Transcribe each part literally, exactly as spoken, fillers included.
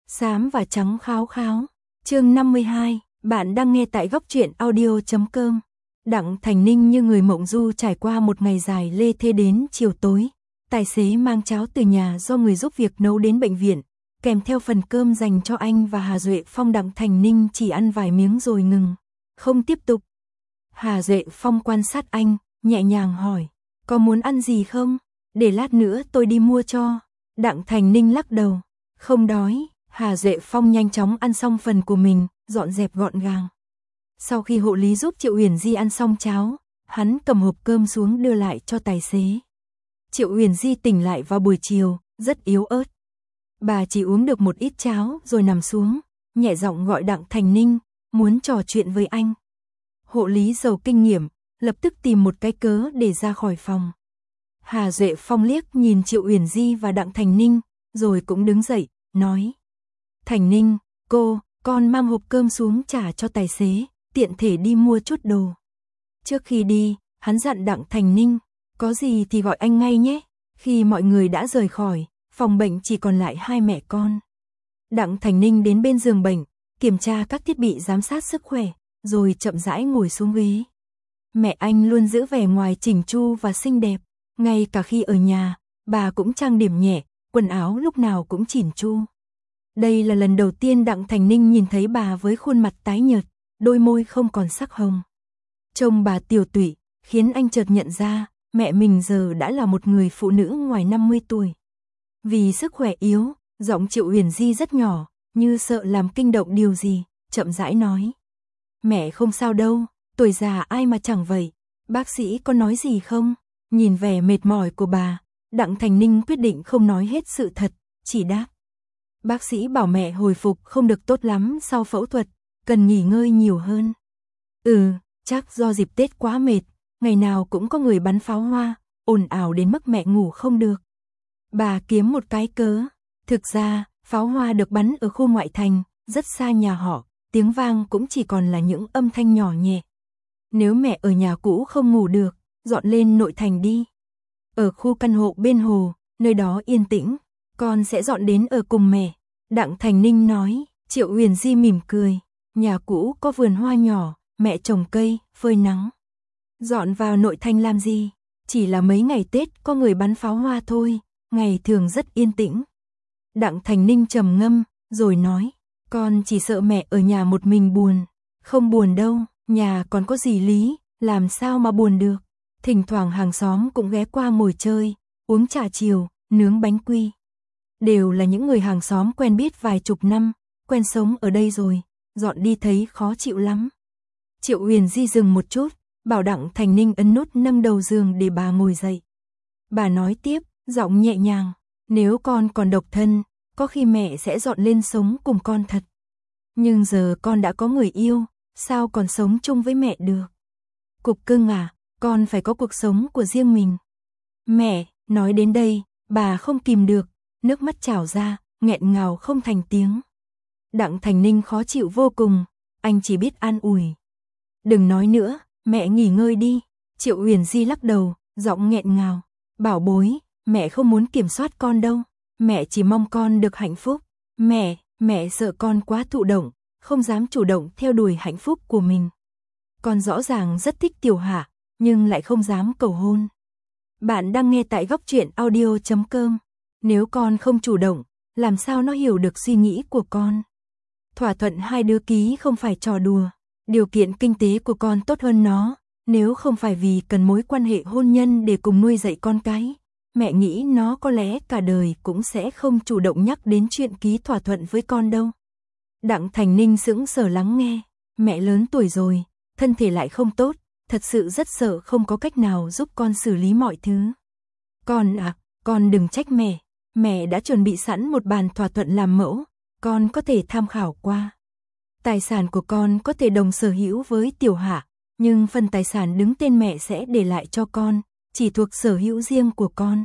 Xám và trắng kháo kháo. Chương năm mươi hai, bạn đang nghe tại góc truyện audio chấm com. Đặng Thành Ninh như người mộng du trải qua một ngày dài lê thê đến chiều tối. Tài xế mang cháo từ nhà do người giúp việc nấu đến bệnh viện, kèm theo phần cơm dành cho anh và Hà Duệ Phong. Đặng Thành Ninh chỉ ăn vài miếng rồi ngừng, không tiếp tục. Hà Duệ Phong quan sát anh, nhẹ nhàng hỏi, có muốn ăn gì không? Để lát nữa tôi đi mua cho. Đặng Thành Ninh lắc đầu, không đói. Hà Duệ Phong nhanh chóng ăn xong phần của mình, dọn dẹp gọn gàng. Sau khi hộ lý giúp Triệu Uyển Di ăn xong cháo, hắn cầm hộp cơm xuống đưa lại cho tài xế. Triệu Uyển Di tỉnh lại vào buổi chiều, rất yếu ớt. Bà chỉ uống được một ít cháo rồi nằm xuống, nhẹ giọng gọi Đặng Thành Ninh, muốn trò chuyện với anh. Hộ lý giàu kinh nghiệm, lập tức tìm một cái cớ để ra khỏi phòng. Hà Duệ Phong liếc nhìn Triệu Uyển Di và Đặng Thành Ninh, rồi cũng đứng dậy, nói. Thành Ninh, cô, con mang hộp cơm xuống trả cho tài xế, tiện thể đi mua chút đồ. Trước khi đi, hắn dặn Đặng Thành Ninh, có gì thì gọi anh ngay nhé. Khi mọi người đã rời khỏi, phòng bệnh chỉ còn lại hai mẹ con. Đặng Thành Ninh đến bên giường bệnh, kiểm tra các thiết bị giám sát sức khỏe, rồi chậm rãi ngồi xuống ghế. Mẹ anh luôn giữ vẻ ngoài chỉnh chu và xinh đẹp, ngay cả khi ở nhà, bà cũng trang điểm nhẹ, quần áo lúc nào cũng chỉn chu. Đây là lần đầu tiên Đặng Thành Ninh nhìn thấy bà với khuôn mặt tái nhợt, đôi môi không còn sắc hồng. Trông bà tiều tụy, khiến anh chợt nhận ra, mẹ mình giờ đã là một người phụ nữ ngoài năm mươi tuổi. Vì sức khỏe yếu, giọng Triệu Uyển Di rất nhỏ, như sợ làm kinh động điều gì, chậm rãi nói. Mẹ không sao đâu, tuổi già ai mà chẳng vậy, bác sĩ có nói gì không? Nhìn vẻ mệt mỏi của bà, Đặng Thành Ninh quyết định không nói hết sự thật, chỉ đáp. Bác sĩ bảo mẹ hồi phục không được tốt lắm sau phẫu thuật, cần nghỉ ngơi nhiều hơn. Ừ, chắc do dịp Tết quá mệt, ngày nào cũng có người bắn pháo hoa, ồn ào đến mức mẹ ngủ không được. Bà kiếm một cái cớ, thực ra, pháo hoa được bắn ở khu ngoại thành, rất xa nhà họ, tiếng vang cũng chỉ còn là những âm thanh nhỏ nhẹ. Nếu mẹ ở nhà cũ không ngủ được, dọn lên nội thành đi. Ở khu căn hộ bên hồ, nơi đó yên tĩnh, con sẽ dọn đến ở cùng mẹ. Đặng Thành Ninh nói. Triệu Uyển Di mỉm cười, nhà cũ có vườn hoa nhỏ, mẹ trồng cây, phơi nắng. Dọn vào nội thành làm gì? Chỉ là mấy ngày Tết có người bắn pháo hoa thôi, ngày thường rất yên tĩnh. Đặng Thành Ninh trầm ngâm, rồi nói, con chỉ sợ mẹ ở nhà một mình buồn. Không buồn đâu, nhà còn có dì Lý, làm sao mà buồn được. Thỉnh thoảng hàng xóm cũng ghé qua ngồi chơi, uống trà chiều, nướng bánh quy. Đều là những người hàng xóm quen biết vài chục năm, quen sống ở đây rồi, dọn đi thấy khó chịu lắm. Triệu Uyển Di dừng một chút, bảo Đặng Thành Ninh ấn nút nâng đầu giường để bà ngồi dậy. Bà nói tiếp, giọng nhẹ nhàng, nếu con còn độc thân, có khi mẹ sẽ dọn lên sống cùng con thật. Nhưng giờ con đã có người yêu, sao còn sống chung với mẹ được? Cục cưng à, con phải có cuộc sống của riêng mình. Mẹ, nói đến đây, bà không kìm được, nước mắt trào ra, nghẹn ngào không thành tiếng. Đặng Thành Ninh khó chịu vô cùng, anh chỉ biết an ủi. Đừng nói nữa, mẹ nghỉ ngơi đi. Triệu Uyển Di lắc đầu, giọng nghẹn ngào. Bảo bối, mẹ không muốn kiểm soát con đâu. Mẹ chỉ mong con được hạnh phúc. Mẹ, mẹ sợ con quá thụ động, không dám chủ động theo đuổi hạnh phúc của mình. Con rõ ràng rất thích Tiểu Hạ, nhưng lại không dám cầu hôn. Bạn đang nghe tại góc truyện audio chấm com. Nếu con không chủ động, làm sao nó hiểu được suy nghĩ của con? Thỏa thuận hai đứa ký không phải trò đùa. Điều kiện kinh tế của con tốt hơn nó, nếu không phải vì cần mối quan hệ hôn nhân để cùng nuôi dạy con cái, mẹ nghĩ nó có lẽ cả đời cũng sẽ không chủ động nhắc đến chuyện ký thỏa thuận với con đâu. Đặng Thành Ninh sững sờ lắng nghe, mẹ lớn tuổi rồi, thân thể lại không tốt, thật sự rất sợ không có cách nào giúp con xử lý mọi thứ. Con à, con đừng trách mẹ, mẹ đã chuẩn bị sẵn một bản thỏa thuận làm mẫu, con có thể tham khảo qua. Tài sản của con có thể đồng sở hữu với Tiểu Hạ, nhưng phần tài sản đứng tên mẹ sẽ để lại cho con, chỉ thuộc sở hữu riêng của con.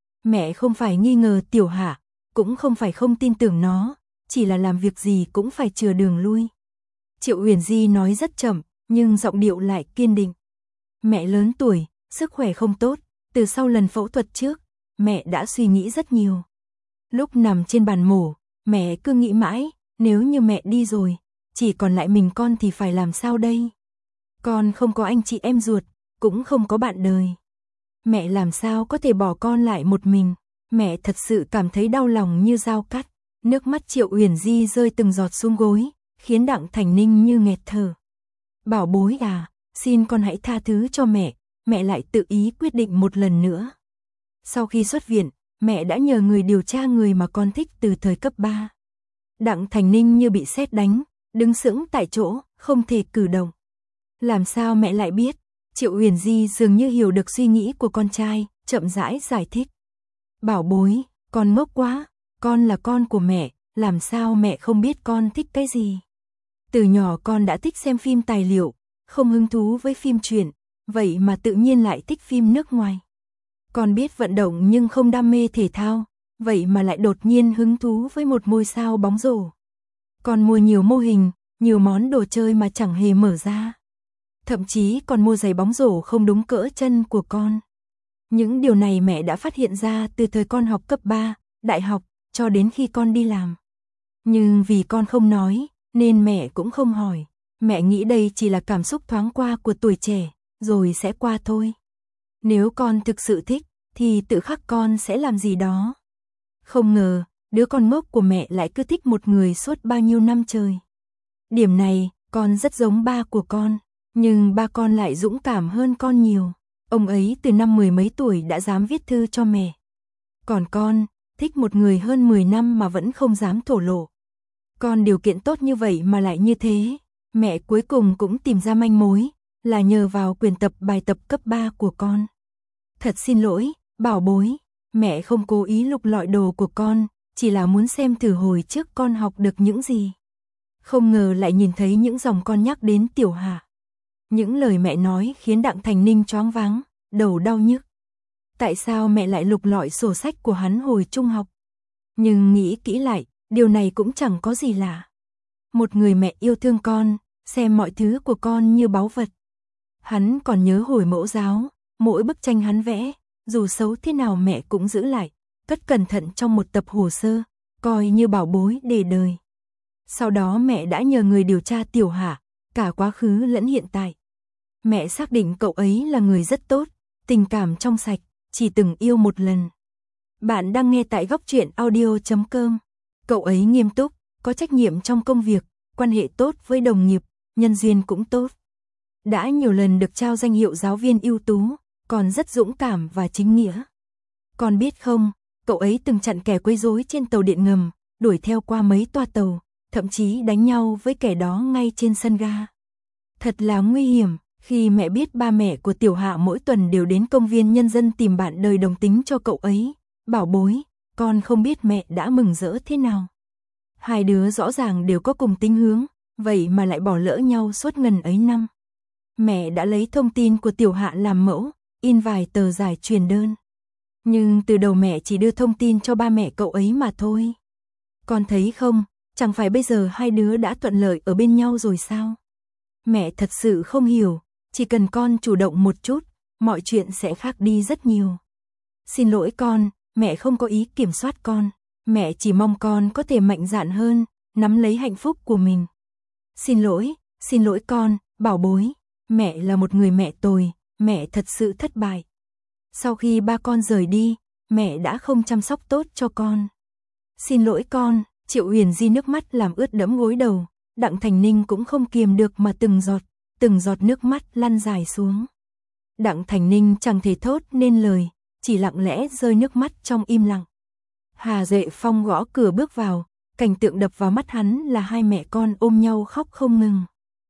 Mẹ không phải nghi ngờ Tiểu Hạ, cũng không phải không tin tưởng nó, chỉ là làm việc gì cũng phải chừa đường lui. Triệu Uyển Di nói rất chậm, nhưng giọng điệu lại kiên định. Mẹ lớn tuổi, sức khỏe không tốt, từ sau lần phẫu thuật trước, mẹ đã suy nghĩ rất nhiều. Lúc nằm trên bàn mổ, Mẹ cứ nghĩ mãi, nếu như mẹ đi rồi, chỉ còn lại mình con thì phải làm sao đây? Con không có anh chị em ruột, cũng không có bạn đời. Mẹ làm sao có thể bỏ con lại một mình? Mẹ thật sự cảm thấy đau lòng như dao cắt. Nước mắt Triệu Uyển Di rơi từng giọt xuống gối, khiến Đặng Thành Ninh như nghẹt thở. Bảo bối à, xin con hãy tha thứ cho mẹ, mẹ lại tự ý quyết định một lần nữa. Sau khi xuất viện, mẹ đã nhờ người điều tra người mà con thích từ thời cấp ba. Đặng Thành Ninh như bị sét đánh, đứng sững tại chỗ, không thể cử động. Làm sao mẹ lại biết? Triệu Uyển Di dường như hiểu được suy nghĩ của con trai, chậm rãi giải thích. Bảo bối, con ngốc quá, con là con của mẹ, làm sao mẹ không biết con thích cái gì? Từ nhỏ con đã thích xem phim tài liệu, không hứng thú với phim truyện, vậy mà tự nhiên lại thích phim nước ngoài. Con biết vận động nhưng không đam mê thể thao, vậy mà lại đột nhiên hứng thú với một ngôi sao bóng rổ. Con mua nhiều mô hình, nhiều món đồ chơi mà chẳng hề mở ra. Thậm chí còn mua giày bóng rổ không đúng cỡ chân của con. Những điều này mẹ đã phát hiện ra từ thời con học cấp ba, đại học, cho đến khi con đi làm. Nhưng vì con không nói, nên mẹ cũng không hỏi. Mẹ nghĩ đây chỉ là cảm xúc thoáng qua của tuổi trẻ, rồi sẽ qua thôi. Nếu con thực sự thích, thì tự khắc con sẽ làm gì đó. Không ngờ, đứa con ngốc của mẹ lại cứ thích một người suốt bao nhiêu năm trời. Điểm này, con rất giống ba của con, nhưng ba con lại dũng cảm hơn con nhiều. Ông ấy từ năm mười mấy tuổi đã dám viết thư cho mẹ. Còn con, thích một người hơn mười năm mà vẫn không dám thổ lộ. Con điều kiện tốt như vậy mà lại như thế. Mẹ cuối cùng cũng tìm ra manh mối, là nhờ vào quyển tập bài tập cấp ba của con. Thật xin lỗi, bảo bối, mẹ không cố ý lục lọi đồ của con, chỉ là muốn xem thử hồi trước con học được những gì. Không ngờ lại nhìn thấy những dòng con nhắc đến Tiểu Hạ. Những lời mẹ nói khiến Đặng Thành Ninh choáng váng, đầu đau nhức. Tại sao mẹ lại lục lọi sổ sách của hắn hồi trung học? Nhưng nghĩ kỹ lại, điều này cũng chẳng có gì lạ. Một người mẹ yêu thương con, xem mọi thứ của con như báu vật. Hắn còn nhớ hồi mẫu giáo, mỗi bức tranh hắn vẽ, dù xấu thế nào mẹ cũng giữ lại, cất cẩn thận trong một tập hồ sơ, coi như bảo bối để đời. Sau đó mẹ đã nhờ người điều tra Tiểu Hạ, cả quá khứ lẫn hiện tại. Mẹ xác định cậu ấy là người rất tốt, tình cảm trong sạch, chỉ từng yêu một lần. Bạn đang nghe tại góc truyện audio chấm com. Cậu ấy nghiêm túc, có trách nhiệm trong công việc, quan hệ tốt với đồng nghiệp, nhân duyên cũng tốt. Đã nhiều lần được trao danh hiệu giáo viên ưu tú, còn rất dũng cảm và chính nghĩa. Con biết không, cậu ấy từng chặn kẻ quấy rối trên tàu điện ngầm, đuổi theo qua mấy toa tàu, thậm chí đánh nhau với kẻ đó ngay trên sân ga. Thật là nguy hiểm. Khi mẹ biết ba mẹ của Tiểu Hạ mỗi tuần đều đến công viên nhân dân tìm bạn đời đồng tính cho cậu ấy, bảo bối, con không biết mẹ đã mừng rỡ thế nào. Hai đứa rõ ràng đều có cùng tính hướng, vậy mà lại bỏ lỡ nhau suốt ngần ấy năm. Mẹ đã lấy thông tin của Tiểu Hạ làm mẫu, in vài tờ giải truyền đơn. Nhưng từ đầu mẹ chỉ đưa thông tin cho ba mẹ cậu ấy mà thôi. Con thấy không, chẳng phải bây giờ hai đứa đã thuận lợi ở bên nhau rồi sao? Mẹ thật sự không hiểu, chỉ cần con chủ động một chút, mọi chuyện sẽ khác đi rất nhiều. Xin lỗi con, mẹ không có ý kiểm soát con, mẹ chỉ mong con có thể mạnh dạn hơn, nắm lấy hạnh phúc của mình. Xin lỗi, xin lỗi con, bảo bối, mẹ là một người mẹ tồi, mẹ thật sự thất bại. Sau khi ba con rời đi, mẹ đã không chăm sóc tốt cho con. Xin lỗi con, Triệu Uyển Di nước mắt làm ướt đẫm gối đầu. Đặng Thành Ninh cũng không kiềm được mà từng giọt, từng giọt nước mắt lăn dài xuống. Đặng Thành Ninh chẳng thể thốt nên lời, chỉ lặng lẽ rơi nước mắt trong im lặng. Hà Duệ Phong gõ cửa bước vào, cảnh tượng đập vào mắt hắn là hai mẹ con ôm nhau khóc không ngừng.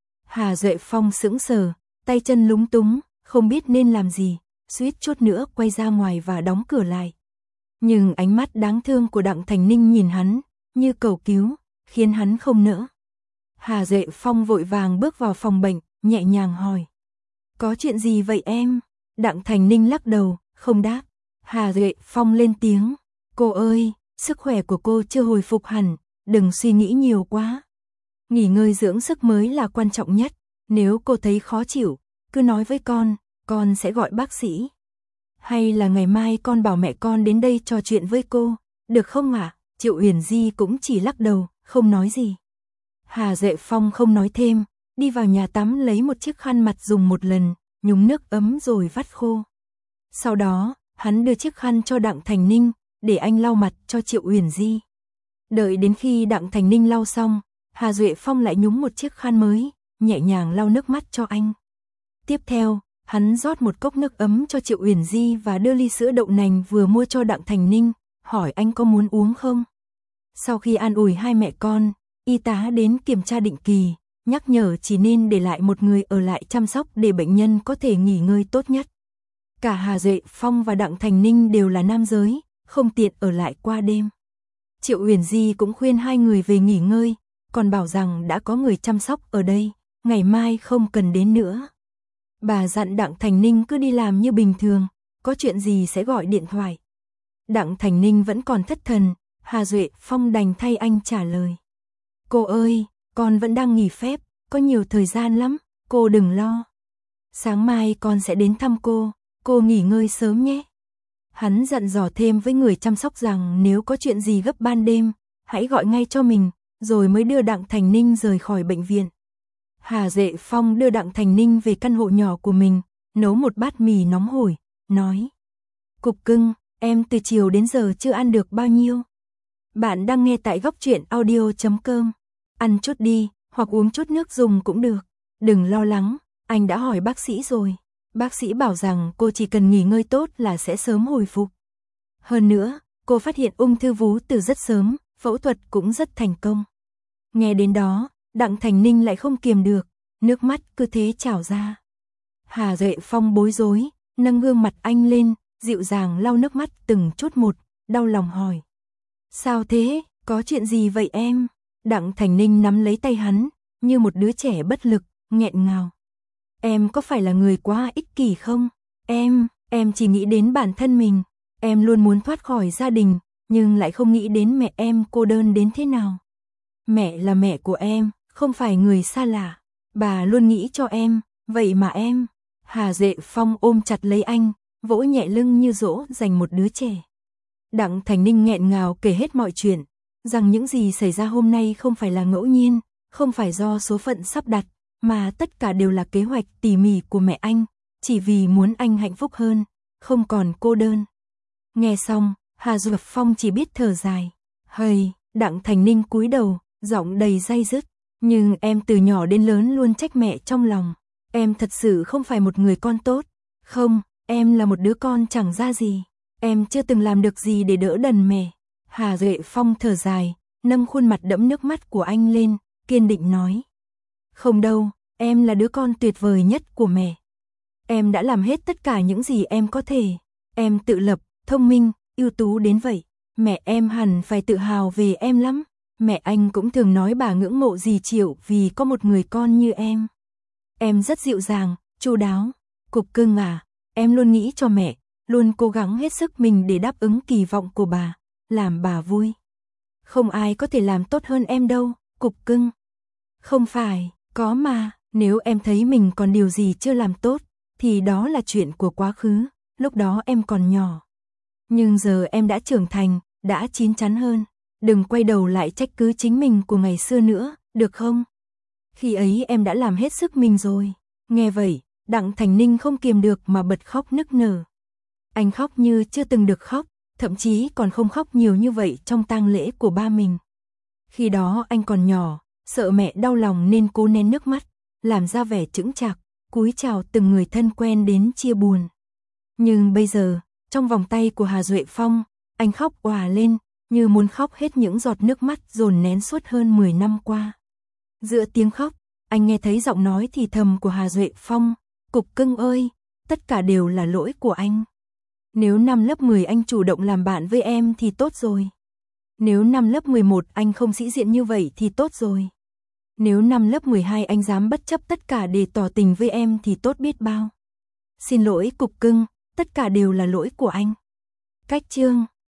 Hà Duệ Phong sững sờ, tay chân lúng túng, không biết nên làm gì, suýt chút nữa quay ra ngoài và đóng cửa lại. Nhưng ánh mắt đáng thương của Đặng Thành Ninh nhìn hắn, như cầu cứu, khiến hắn không nỡ. Hà Duệ Phong vội vàng bước vào phòng bệnh, nhẹ nhàng hỏi. Có chuyện gì vậy em? Đặng Thành Ninh lắc đầu, không đáp. Hà Duệ Phong lên tiếng. Cô ơi, sức khỏe của cô chưa hồi phục hẳn, đừng suy nghĩ nhiều quá. Nghỉ ngơi dưỡng sức mới là quan trọng nhất. Nếu cô thấy khó chịu, cứ nói với con, con sẽ gọi bác sĩ. Hay là ngày mai con bảo mẹ con đến đây trò chuyện với cô, được không ạ? Triệu Uyển Di cũng chỉ lắc đầu, không nói gì. Hà Duệ Phong không nói thêm, đi vào nhà tắm lấy một chiếc khăn mặt dùng một lần, nhúng nước ấm rồi vắt khô. Sau đó, hắn đưa chiếc khăn cho Đặng Thành Ninh, để anh lau mặt cho Triệu Uyển Di. Đợi đến khi Đặng Thành Ninh lau xong, Hà Duệ Phong lại nhúng một chiếc khăn mới, nhẹ nhàng lau nước mắt cho anh. Tiếp theo, hắn rót một cốc nước ấm cho Triệu Uyển Di và đưa ly sữa đậu nành vừa mua cho Đặng Thành Ninh, hỏi anh có muốn uống không. Sau khi an ủi hai mẹ con, y tá đến kiểm tra định kỳ, nhắc nhở chỉ nên để lại một người ở lại chăm sóc để bệnh nhân có thể nghỉ ngơi tốt nhất. Cả Hà Duệ Phong và Đặng Thành Ninh đều là nam giới, không tiện ở lại qua đêm. Triệu Uyển Di cũng khuyên hai người về nghỉ ngơi, còn bảo rằng đã có người chăm sóc ở đây, ngày mai không cần đến nữa. Bà dặn Đặng Thành Ninh cứ đi làm như bình thường, có chuyện gì sẽ gọi điện thoại. Đặng Thành Ninh vẫn còn thất thần, Hà Duệ Phong đành thay anh trả lời. Cô ơi, con vẫn đang nghỉ phép, có nhiều thời gian lắm, cô đừng lo. Sáng mai con sẽ đến thăm cô, cô nghỉ ngơi sớm nhé. Hắn dặn dò thêm với người chăm sóc rằng nếu có chuyện gì gấp ban đêm, hãy gọi ngay cho mình, rồi mới đưa Đặng Thành Ninh rời khỏi bệnh viện. Hà Duệ Phong đưa Đặng Thành Ninh về căn hộ nhỏ của mình, nấu một bát mì nóng hổi, nói. Cục cưng, em từ chiều đến giờ chưa ăn được bao nhiêu. Bạn đang nghe tại góc truyện audio chấm com. Ăn chút đi, hoặc uống chút nước dùng cũng được. Đừng lo lắng, anh đã hỏi bác sĩ rồi. Bác sĩ bảo rằng cô chỉ cần nghỉ ngơi tốt là sẽ sớm hồi phục. Hơn nữa, cô phát hiện ung thư vú từ rất sớm, phẫu thuật cũng rất thành công. Nghe đến đó, Đặng Thành Ninh lại không kiềm được, nước mắt cứ thế trào ra. Hà Duệ Phong bối rối, nâng gương mặt anh lên, dịu dàng lau nước mắt từng chút một, đau lòng hỏi. Sao thế, có chuyện gì vậy em? Đặng Thành Ninh nắm lấy tay hắn, như một đứa trẻ bất lực, nghẹn ngào. Em có phải là người quá ích kỷ không? Em, em chỉ nghĩ đến bản thân mình. Em luôn muốn thoát khỏi gia đình, nhưng lại không nghĩ đến mẹ em cô đơn đến thế nào. Mẹ là mẹ của em, không phải người xa lạ. Bà luôn nghĩ cho em, vậy mà em... Hà Duệ Phong ôm chặt lấy anh, vỗ nhẹ lưng như dỗ dành một đứa trẻ. Đặng Thành Ninh nghẹn ngào kể hết mọi chuyện, rằng những gì xảy ra hôm nay không phải là ngẫu nhiên, không phải do số phận sắp đặt, mà tất cả đều là kế hoạch tỉ mỉ của mẹ anh, chỉ vì muốn anh hạnh phúc hơn, không còn cô đơn. Nghe xong, Hà Duệ Phong chỉ biết thở dài. Hây, Đặng Thành Ninh cúi đầu, giọng đầy day dứt. Nhưng em từ nhỏ đến lớn luôn trách mẹ trong lòng. Em thật sự không phải một người con tốt. Không, em là một đứa con chẳng ra gì. Em chưa từng làm được gì để đỡ đần mẹ. Hà Duệ Phong thở dài, nâng khuôn mặt đẫm nước mắt của anh lên, kiên định nói. Không đâu, em là đứa con tuyệt vời nhất của mẹ. Em đã làm hết tất cả những gì em có thể. Em tự lập, thông minh, ưu tú đến vậy. Mẹ em hẳn phải tự hào về em lắm. Mẹ anh cũng thường nói bà ngưỡng mộ dì Triệu vì có một người con như em. Em rất dịu dàng, chu đáo. Cục cưng à, em luôn nghĩ cho mẹ, luôn cố gắng hết sức mình để đáp ứng kỳ vọng của bà, làm bà vui. Không ai có thể làm tốt hơn em đâu, cục cưng. Không phải, có mà, nếu em thấy mình còn điều gì chưa làm tốt, thì đó là chuyện của quá khứ, lúc đó em còn nhỏ. Nhưng giờ em đã trưởng thành, đã chín chắn hơn. Đừng quay đầu lại trách cứ chính mình của ngày xưa nữa, được không? Khi ấy em đã làm hết sức mình rồi. Nghe vậy, Đặng Thành Ninh không kiềm được mà bật khóc nức nở. Anh khóc như chưa từng được khóc, thậm chí còn không khóc nhiều như vậy trong tang lễ của ba mình. Khi đó anh còn nhỏ, sợ mẹ đau lòng nên cố nén nước mắt, làm ra vẻ chững chạc, cúi chào từng người thân quen đến chia buồn. Nhưng bây giờ, trong vòng tay của Hà Duệ Phong, anh khóc òa lên, như muốn khóc hết những giọt nước mắt dồn nén suốt hơn mười năm qua. Giữa tiếng khóc, anh nghe thấy giọng nói thì thầm của Hà Duệ Phong, Cục cưng ơi, tất cả đều là lỗi của anh. Nếu năm lớp mười anh chủ động làm bạn với em thì tốt rồi. Nếu năm lớp mười một anh không sĩ diện như vậy thì tốt rồi. Nếu năm lớp mười hai anh dám bất chấp tất cả để tỏ tình với em thì tốt biết bao. Xin lỗi cục cưng, tất cả đều là lỗi của anh. Cách chương